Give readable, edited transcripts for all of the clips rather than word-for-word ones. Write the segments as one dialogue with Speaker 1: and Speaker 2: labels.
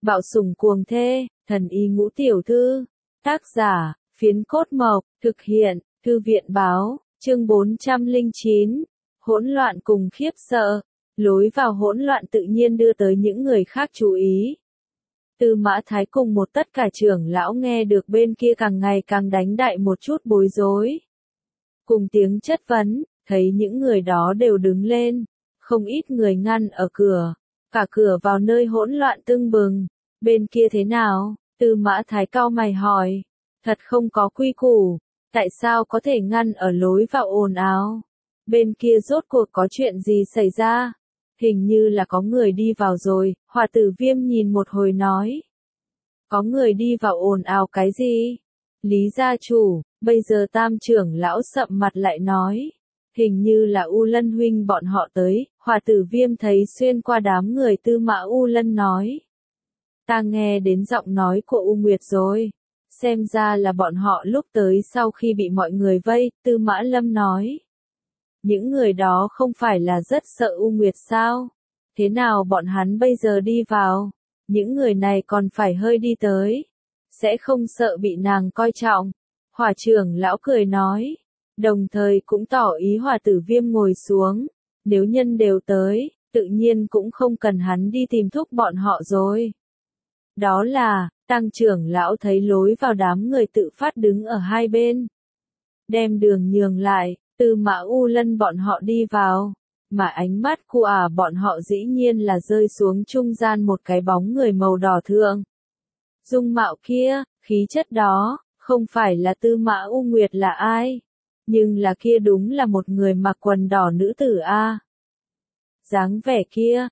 Speaker 1: Bạo sủng cuồng thê, thần y ngũ tiểu thư. Tác giả, Phiến Cốt Mộc, thực hiện, Thư viện báo, chương 409. Hỗn loạn cùng khiếp sợ. Lối vào hỗn loạn tự nhiên đưa tới những người khác chú ý. Tư Mã Thái cùng một tất cả trưởng lão nghe được bên kia càng ngày càng đánh đại một chút bối rối. Cùng tiếng chất vấn, thấy những người đó đều đứng lên, không ít người ngăn ở cửa, cả cửa vào nơi hỗn loạn tưng bừng. Bên kia thế nào? Tư Mã Thái cau mày hỏi. Thật không có quy củ, tại sao có thể ngăn ở lối vào ồn ào? Bên kia rốt cuộc có chuyện gì xảy ra? Hình như là có người đi vào rồi, Hỏa Tử Viêm nhìn một hồi nói. Có người đi vào ồn ào cái gì? Lý gia chủ, bây giờ Tam trưởng lão sậm mặt lại nói. Hình như là U Lân huynh bọn họ tới, Hỏa Tử Viêm thấy xuyên qua đám người Tư Mã U Lân nói. Ta nghe đến giọng nói của U Nguyệt rồi. Xem ra là bọn họ lúc tới sau khi bị mọi người vây, Tư Mã Lâm nói. Những người đó không phải là rất sợ U Nguyệt sao? Thế nào bọn hắn bây giờ đi vào? Những người này còn phải hơi đi tới. Sẽ không sợ bị nàng coi trọng. Hỏa trưởng lão cười nói. Đồng thời cũng tỏ ý Hỏa Tử Viêm ngồi xuống. Nếu nhân đều tới, tự nhiên cũng không cần hắn đi tìm thúc bọn họ rồi. Đó là, Tăng trưởng lão thấy lối vào đám người tự phát đứng ở hai bên. Đem đường nhường lại, Tư Mã U Lân bọn họ đi vào. Mà ánh mắt của bọn họ dĩ nhiên là rơi xuống trung gian một cái bóng người màu đỏ thượng. Dung mạo kia, khí chất đó, không phải là Tư Mã U Nguyệt là ai. Nhưng là kia đúng là một người mặc quần đỏ nữ tử a. Dáng vẻ kia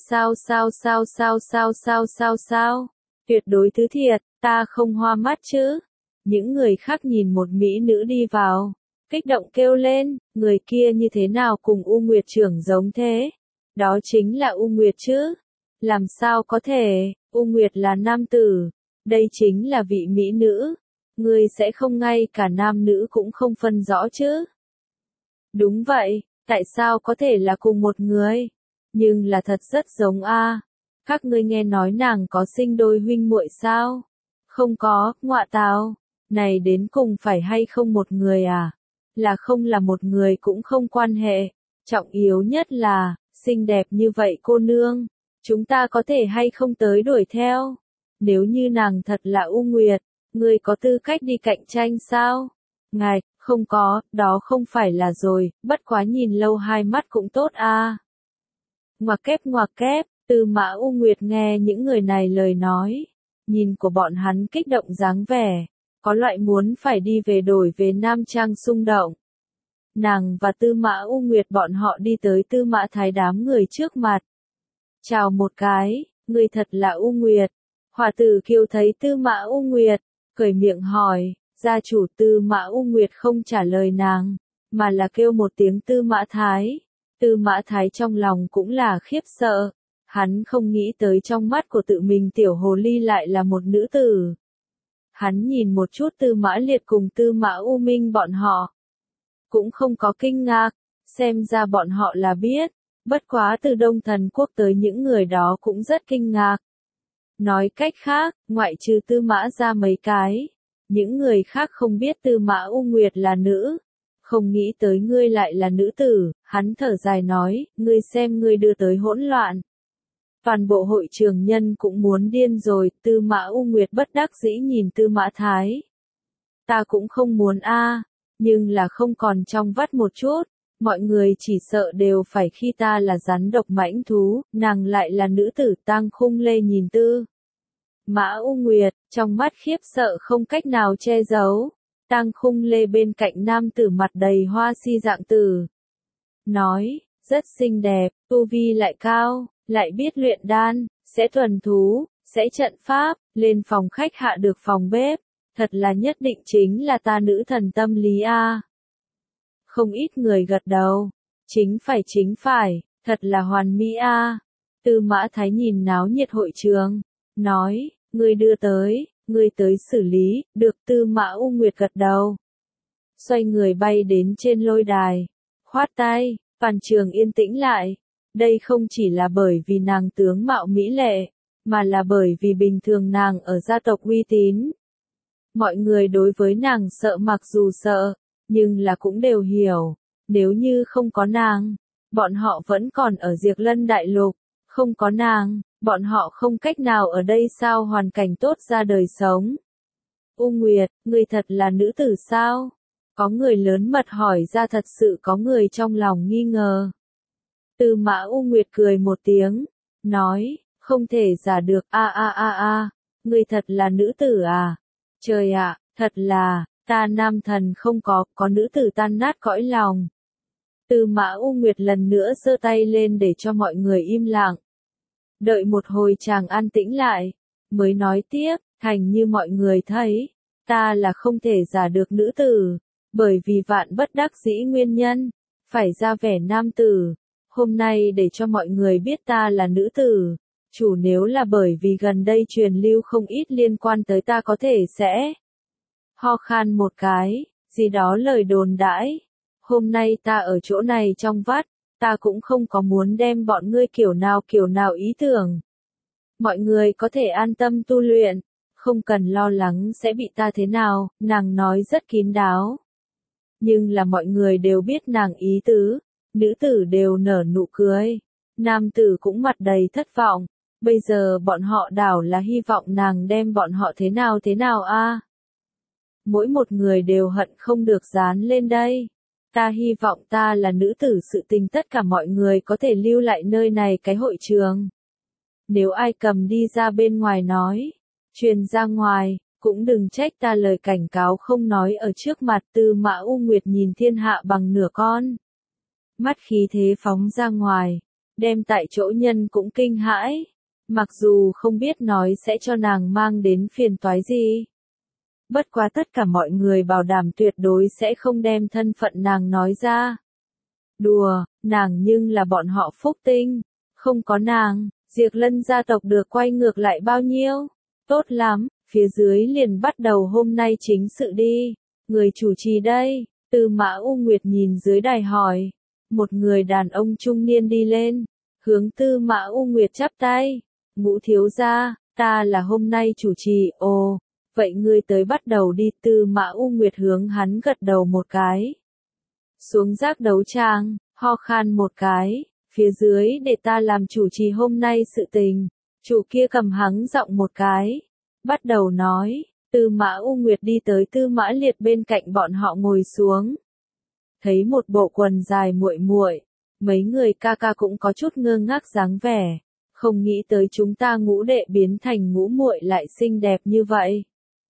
Speaker 1: sao. Tuyệt đối thứ thiệt, ta không hoa mắt chứ. Những người khác nhìn một mỹ nữ đi vào, kích động kêu lên, người kia như thế nào cùng U Nguyệt trưởng giống thế? Đó chính là U Nguyệt chứ? Làm sao có thể, U Nguyệt là nam tử, đây chính là vị mỹ nữ. Ngươi sẽ không ngay cả nam nữ cũng không phân rõ chứ? Đúng vậy, tại sao có thể là cùng một người? Nhưng là thật rất giống a. Các ngươi nghe nói nàng có sinh đôi huynh muội sao? Không có, ngọa tào. Này đến cùng phải hay không một người à? Là không là một người cũng không quan hệ. Trọng yếu nhất là, xinh đẹp như vậy cô nương. Chúng ta có thể hay không tới đuổi theo? Nếu như nàng thật là U Nguyệt, ngươi có tư cách đi cạnh tranh sao? Ngài, không có, đó không phải là rồi, bất quá nhìn lâu hai mắt cũng tốt a. Ngoặc kép. Tư Mã U Nguyệt nghe những người này lời nói, nhìn của bọn hắn kích động dáng vẻ, có loại muốn phải đi về đổi về Nam Trang xung động. Nàng và Tư Mã U Nguyệt bọn họ đi tới Tư Mã Thái đám người trước mặt. Chào một cái, người thật là U Nguyệt. Hỏa Tử Kiều thấy Tư Mã U Nguyệt, cởi miệng hỏi, gia chủ. Tư Mã U Nguyệt không trả lời nàng, mà là kêu một tiếng Tư Mã Thái. Tư Mã Thái trong lòng cũng là khiếp sợ. Hắn không nghĩ tới trong mắt của tự mình tiểu hồ ly lại là một nữ tử. Hắn nhìn một chút Tư Mã Liệt cùng Tư Mã U Minh bọn họ. Cũng không có kinh ngạc, xem ra bọn họ là biết. Bất quá từ Đông Thần Quốc tới những người đó cũng rất kinh ngạc. Nói cách khác, ngoại trừ Tư Mã ra mấy cái, những người khác không biết Tư Mã U Nguyệt là nữ. Không nghĩ tới ngươi lại là nữ tử, hắn thở dài nói, ngươi xem ngươi đưa tới hỗn loạn. Toàn bộ hội trường nhân cũng muốn điên rồi. Tư Mã U Nguyệt bất đắc dĩ nhìn Tư Mã Thái. Ta cũng không muốn a, nhưng là không còn trong vắt một chút. Mọi người chỉ sợ đều phải khi ta là rắn độc mãnh thú, nàng lại là nữ tử. Tang Khung Lê nhìn Tư Mã U Nguyệt, trong mắt khiếp sợ không cách nào che giấu. Tang Khung Lê bên cạnh nam tử mặt đầy hoa si dạng tử. Nói, rất xinh đẹp, tu vi lại cao. Lại biết luyện đan, sẽ thuần thú, sẽ trận pháp, lên phòng khách hạ được phòng bếp, thật là nhất định chính là ta nữ thần tâm lý a. Không ít người gật đầu, chính phải, thật là hoàn mỹ a. Tư Mã Thái nhìn náo nhiệt hội trường, nói, ngươi đưa tới, ngươi tới xử lý, được. Tư Mã U Nguyệt gật đầu. Xoay người bay đến trên lôi đài, khoát tay, toàn trường yên tĩnh lại. Đây không chỉ là bởi vì nàng tướng mạo mỹ lệ, mà là bởi vì bình thường nàng ở gia tộc uy tín. Mọi người đối với nàng sợ mặc dù sợ, nhưng là cũng đều hiểu, nếu như không có nàng, bọn họ vẫn còn ở Diệp Lân Đại Lục, không có nàng, bọn họ không cách nào ở đây sao hoàn cảnh tốt ra đời sống. U Nguyệt, ngươi thật là nữ tử sao? Có người lớn mật hỏi ra, thật sự có người trong lòng nghi ngờ. Tư Mã U Nguyệt cười một tiếng, nói, không thể giả được, ngươi thật là nữ tử à? Trời ạ, thật là, ta nam thần không có nữ tử tan nát cõi lòng. Tư Mã U Nguyệt lần nữa giơ tay lên để cho mọi người im lặng. Đợi một hồi chàng an tĩnh lại, mới nói tiếp, thành như mọi người thấy, ta là không thể giả được nữ tử, bởi vì vạn bất đắc dĩ nguyên nhân, phải ra vẻ nam tử. Hôm nay để cho mọi người biết ta là nữ tử, chủ nếu là bởi vì gần đây truyền lưu không ít liên quan tới ta có thể sẽ ho khan một cái, gì đó lời đồn đãi. Hôm nay ta ở chỗ này trong vắt, ta cũng không có muốn đem bọn ngươi kiểu nào ý tưởng. Mọi người có thể an tâm tu luyện, không cần lo lắng sẽ bị ta thế nào, nàng nói rất kín đáo. Nhưng là mọi người đều biết nàng ý tứ, nữ tử đều nở nụ cười, nam tử cũng mặt đầy thất vọng, bây giờ bọn họ đảo là hy vọng nàng đem bọn họ thế nào a? Mỗi một người đều hận không được dán lên đây. Ta hy vọng ta là nữ tử sự tình tất cả mọi người có thể lưu lại nơi này cái hội trường. Nếu ai cầm đi ra bên ngoài nói, truyền ra ngoài, cũng đừng trách ta lời cảnh cáo không nói ở trước mặt. Tư Mã U Nguyệt nhìn thiên hạ bằng nửa con. Mắt khí thế phóng ra ngoài, đem tại chỗ nhân cũng kinh hãi. Mặc dù không biết nói sẽ cho nàng mang đến phiền toái gì. Bất quá tất cả mọi người bảo đảm tuyệt đối sẽ không đem thân phận nàng nói ra. Đùa, nàng nhưng là bọn họ phúc tinh. Không có nàng, Diệp Lân gia tộc được quay ngược lại bao nhiêu? Tốt lắm, phía dưới liền bắt đầu hôm nay chính sự đi. Người chủ trì đây, Tư Mã U Nguyệt nhìn dưới đài hỏi. Một người đàn ông trung niên đi lên, hướng Tư Mã U Nguyệt chắp tay. Ngũ thiếu gia, ta là hôm nay chủ trì. Ồ, vậy ngươi tới bắt đầu đi. Tư Mã U Nguyệt hướng hắn gật đầu một cái. Xuống giác đấu tràng, ho khan một cái, phía dưới để ta làm chủ trì hôm nay sự tình. Chủ kia cầm hắng giọng một cái, bắt đầu nói. Tư Mã U Nguyệt đi tới Tư Mã Liệt bên cạnh bọn họ ngồi xuống. Thấy một bộ quần dài muội muội, mấy người ca ca cũng có chút ngơ ngác dáng vẻ, không nghĩ tới chúng ta ngũ đệ biến thành ngũ muội lại xinh đẹp như vậy.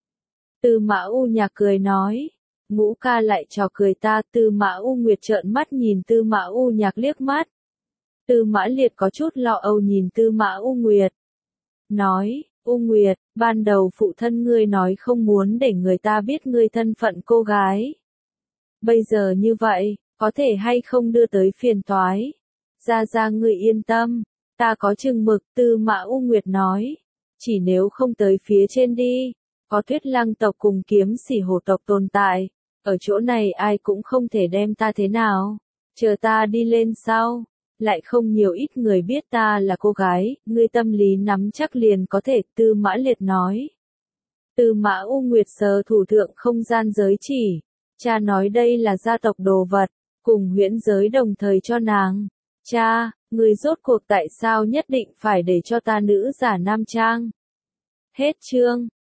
Speaker 1: Tư Mã U Nhạc cười nói, ngũ ca lại trò cười ta. Tư Mã U Nguyệt trợn mắt nhìn Tư Mã U Nhạc liếc mắt. Tư Mã Liệt có chút lo âu nhìn Tư Mã U Nguyệt. Nói, U Nguyệt, ban đầu phụ thân ngươi nói không muốn để người ta biết ngươi thân phận cô gái. Bây giờ như vậy, có thể hay không đưa tới phiền toái? Ra ngươi yên tâm, ta có chừng mực. Tư Mã U Nguyệt nói, chỉ nếu không tới phía trên đi, có Tuyết Lăng tộc cùng Kiếm Sỉ Hổ tộc tồn tại, ở chỗ này ai cũng không thể đem ta thế nào. Chờ ta đi lên sau, lại không nhiều ít người biết ta là cô gái, ngươi tâm lý nắm chắc liền có thể. Tư Mã Liệt nói. Tư Mã U Nguyệt sờ thủ thượng không gian giới chỉ. Cha nói đây là gia tộc đồ vật, cùng huyễn giới đồng thời cho nàng. Cha, người rốt cuộc tại sao nhất định phải để cho ta nữ giả nam trang? Hết chương.